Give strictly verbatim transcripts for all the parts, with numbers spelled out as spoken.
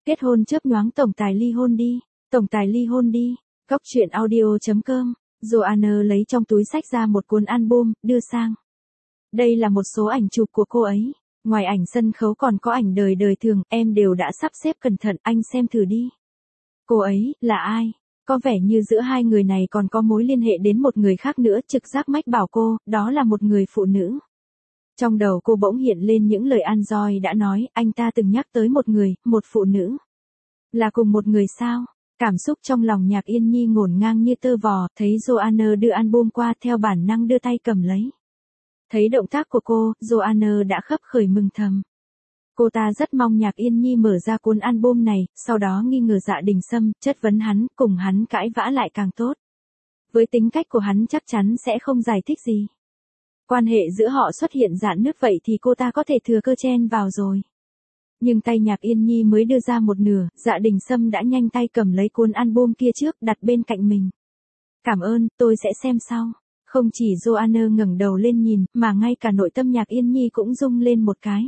Kết hôn chớp nhoáng tổng tài ly hôn đi, tổng tài ly hôn đi. Góc truyện audio chấm com. Joanna lấy trong túi xách ra một cuốn album, đưa sang. Đây là một số ảnh chụp của cô ấy. Ngoài ảnh sân khấu còn có ảnh đời đời thường, em đều đã sắp xếp cẩn thận, anh xem thử đi. Cô ấy, là ai? Có vẻ như giữa hai người này còn có mối liên hệ đến một người khác nữa, trực giác mách bảo cô, đó là một người phụ nữ. Trong đầu cô bỗng hiện lên những lời An-doi đã nói, anh ta từng nhắc tới một người, một phụ nữ. Là cùng một người sao? Cảm xúc trong lòng Nhạc Yên Nhi ngổn ngang như tơ vò, thấy Joanna đưa album qua theo bản năng đưa tay cầm lấy. Thấy động tác của cô, Joanna đã khấp khởi mừng thầm. Cô ta rất mong Nhạc Yên Nhi mở ra cuốn album này, sau đó nghi ngờ Dạ Đình Sâm, chất vấn hắn, cùng hắn cãi vã lại càng tốt. Với tính cách của hắn chắc chắn sẽ không giải thích gì. Quan hệ giữa họ xuất hiện rạn nứt vậy thì cô ta có thể thừa cơ chen vào rồi. Nhưng tay Nhạc Yên Nhi mới đưa ra một nửa, Dạ Đình Sâm đã nhanh tay cầm lấy cuốn album kia trước, đặt bên cạnh mình. Cảm ơn, tôi sẽ xem sau. Không chỉ Joanna ngẩng đầu lên nhìn, mà ngay cả nội tâm Nhạc Yên Nhi cũng rung lên một cái.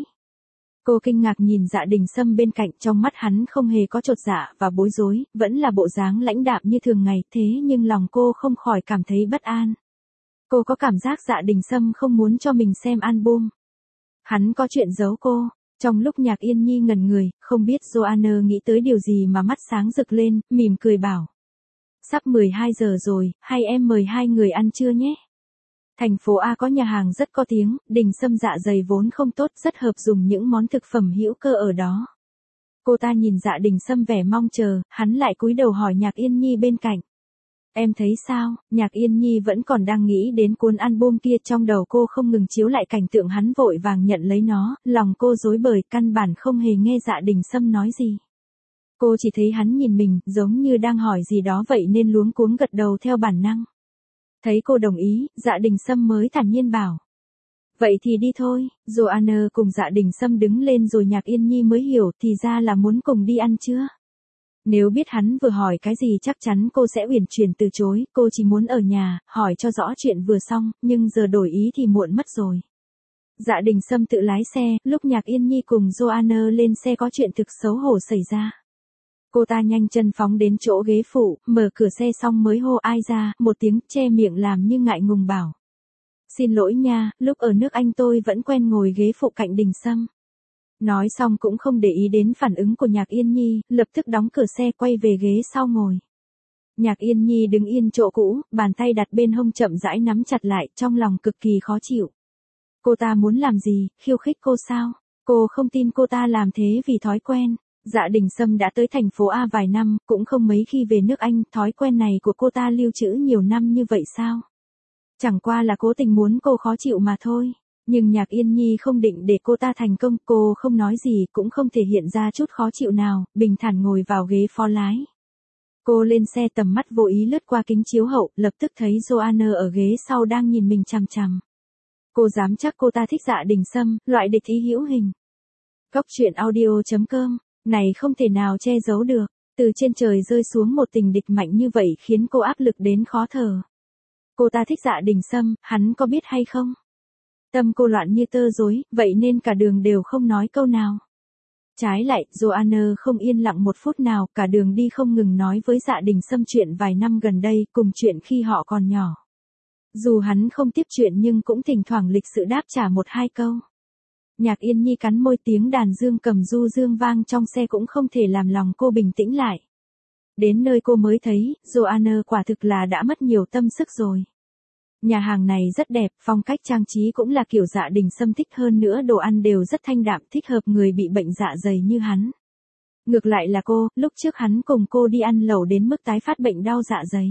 Cô kinh ngạc nhìn Dạ Đình Sâm bên cạnh, trong mắt hắn không hề có chột dạ và bối rối, vẫn là bộ dáng lãnh đạm như thường ngày, thế nhưng lòng cô không khỏi cảm thấy bất an. Cô có cảm giác Dạ Đình Sâm không muốn cho mình xem album. Hắn có chuyện giấu cô. Trong lúc Nhạc Yên Nhi ngẩn người, không biết Joanna nghĩ tới điều gì mà mắt sáng rực lên, mỉm cười bảo. Sắp mười hai giờ rồi, hay em mời hai người ăn trưa nhé. Thành phố A có nhà hàng rất có tiếng, Đình Sâm dạ dày vốn không tốt, rất hợp dùng những món thực phẩm hữu cơ ở đó. Cô ta nhìn Dạ Đình Sâm vẻ mong chờ, hắn lại cúi đầu hỏi Nhạc Yên Nhi bên cạnh. Em thấy sao? Nhạc Yên Nhi vẫn còn đang nghĩ đến cuốn album kia, trong đầu cô không ngừng chiếu lại cảnh tượng hắn vội vàng nhận lấy nó, lòng cô rối bời, căn bản không hề nghe Dạ Đình Sâm nói gì. Cô chỉ thấy hắn nhìn mình, giống như đang hỏi gì đó vậy nên luống cuống gật đầu theo bản năng. Thấy cô đồng ý, Dạ Đình Sâm mới thản nhiên bảo. Vậy thì đi thôi. Joanna cùng Dạ Đình Sâm đứng lên rồi Nhạc Yên Nhi mới hiểu thì ra là muốn cùng đi ăn trưa. Nếu biết hắn vừa hỏi cái gì chắc chắn cô sẽ uyển chuyển từ chối, cô chỉ muốn ở nhà, hỏi cho rõ chuyện vừa xong, nhưng giờ đổi ý thì muộn mất rồi. Dạ Đình Sâm tự lái xe, lúc Nhạc Yên Nhi cùng Joanna lên xe có chuyện thực xấu hổ xảy ra. Cô ta nhanh chân phóng đến chỗ ghế phụ, mở cửa xe xong mới hô ai ra, một tiếng, che miệng làm như ngại ngùng bảo. Xin lỗi nha, lúc ở nước Anh tôi vẫn quen ngồi ghế phụ cạnh Đình Sâm. Nói xong cũng không để ý đến phản ứng của Nhạc Yên Nhi, lập tức đóng cửa xe quay về ghế sau ngồi. Nhạc Yên Nhi đứng yên chỗ cũ, bàn tay đặt bên hông chậm rãi nắm chặt lại, trong lòng cực kỳ khó chịu. Cô ta muốn làm gì, khiêu khích cô sao? Cô không tin cô ta làm thế vì thói quen. Dạ Đình Sâm đã tới thành phố A vài năm, cũng không mấy khi về nước Anh, thói quen này của cô ta lưu trữ nhiều năm như vậy sao? Chẳng qua là cố tình muốn cô khó chịu mà thôi. Nhưng Nhạc Yên Nhi không định để cô ta thành công, cô không nói gì, cũng không thể hiện ra chút khó chịu nào, bình thản ngồi vào ghế phó lái. Cô lên xe, tầm mắt vô ý lướt qua kính chiếu hậu, lập tức thấy Joanna ở ghế sau đang nhìn mình chằm chằm. Cô dám chắc cô ta thích Dạ Đình Sâm, loại địch ý hữu hình. Góc truyện audio chấm com, này không thể nào che giấu được, từ trên trời rơi xuống một tình địch mạnh như vậy khiến cô áp lực đến khó thở. Cô ta thích Dạ Đình Sâm, hắn có biết hay không? Tâm cô loạn như tơ rối, vậy nên cả đường đều không nói câu nào. Trái lại, Joanna không yên lặng một phút nào, cả đường đi không ngừng nói với Dạ Đình Sâm chuyện vài năm gần đây, cùng chuyện khi họ còn nhỏ. Dù hắn không tiếp chuyện nhưng cũng thỉnh thoảng lịch sự đáp trả một hai câu. Nhạc Yên Nhi cắn môi, tiếng đàn dương cầm du dương vang trong xe cũng không thể làm lòng cô bình tĩnh lại. Đến nơi cô mới thấy, Joanna quả thực là đã mất nhiều tâm sức rồi. Nhà hàng này rất đẹp, phong cách trang trí cũng là kiểu Dạ Đình Sâm thích, hơn nữa đồ ăn đều rất thanh đạm, thích hợp người bị bệnh dạ dày như hắn. Ngược lại là cô, lúc trước hắn cùng cô đi ăn lẩu đến mức tái phát bệnh đau dạ dày.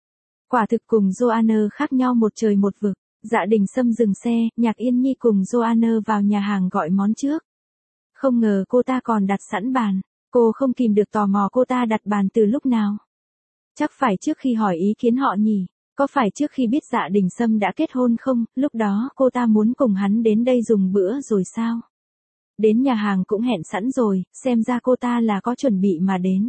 Quả thực cùng Joanna khác nhau một trời một vực. Dạ Đình Sâm dừng xe, Nhạc Yên Nhi cùng Joanna vào nhà hàng gọi món trước. Không ngờ cô ta còn đặt sẵn bàn, cô không kìm được tò mò cô ta đặt bàn từ lúc nào. Chắc phải trước khi hỏi ý kiến họ nhỉ. Có phải trước khi biết Dạ Đình Sâm đã kết hôn không, lúc đó cô ta muốn cùng hắn đến đây dùng bữa rồi sao? Đến nhà hàng cũng hẹn sẵn rồi, xem ra cô ta là có chuẩn bị mà đến.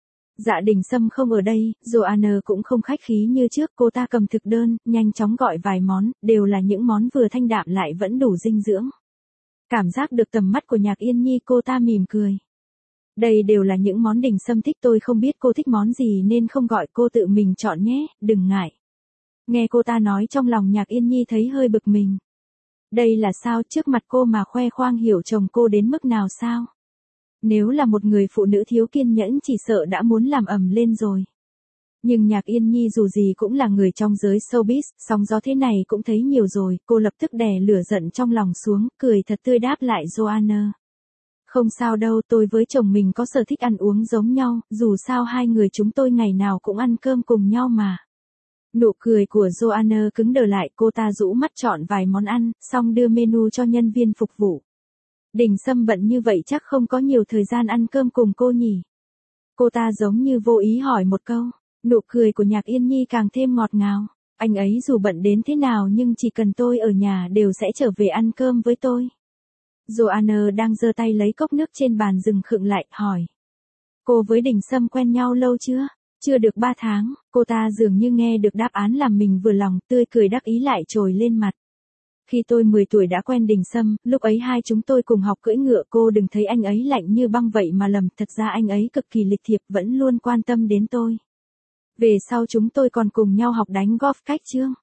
Dạ Đình Sâm không ở đây, Joanna cũng không khách khí như trước, cô ta cầm thực đơn, nhanh chóng gọi vài món, đều là những món vừa thanh đạm lại vẫn đủ dinh dưỡng. Cảm giác được tầm mắt của Nhạc Yên Nhi, cô ta mỉm cười. Đây đều là những món Đình Sâm thích, tôi không biết cô thích món gì nên không gọi, cô tự mình chọn nhé, đừng ngại. Nghe cô ta nói trong lòng Nhạc Yên Nhi thấy hơi bực mình. Đây là sao, trước mặt cô mà khoe khoang hiểu chồng cô đến mức nào sao? Nếu là một người phụ nữ thiếu kiên nhẫn chỉ sợ đã muốn làm ầm lên rồi. Nhưng Nhạc Yên Nhi dù gì cũng là người trong giới showbiz, sóng gió thế này cũng thấy nhiều rồi, cô lập tức đè lửa giận trong lòng xuống, cười thật tươi đáp lại Joanna. Không sao đâu, tôi với chồng mình có sở thích ăn uống giống nhau, dù sao hai người chúng tôi ngày nào cũng ăn cơm cùng nhau mà. Nụ cười của Joanna cứng đờ lại, cô ta rũ mắt chọn vài món ăn, xong đưa menu cho nhân viên phục vụ. Đình Sâm bận như vậy chắc không có nhiều thời gian ăn cơm cùng cô nhỉ. Cô ta giống như vô ý hỏi một câu, nụ cười của Nhạc Yên Nhi càng thêm ngọt ngào. Anh ấy dù bận đến thế nào nhưng chỉ cần tôi ở nhà đều sẽ trở về ăn cơm với tôi. Joanna đang giơ tay lấy cốc nước trên bàn dừng khựng lại, hỏi. Cô với Đình Sâm quen nhau lâu chưa? Chưa được ba tháng, cô ta dường như nghe được đáp án làm mình vừa lòng, tươi cười đắc ý lại trồi lên mặt. Khi tôi mười tuổi đã quen Đình Sâm, lúc ấy hai chúng tôi cùng học cưỡi ngựa, cô đừng thấy anh ấy lạnh như băng vậy mà lầm, thật ra anh ấy cực kỳ lịch thiệp, vẫn luôn quan tâm đến tôi. Về sau chúng tôi còn cùng nhau học đánh golf cách chương.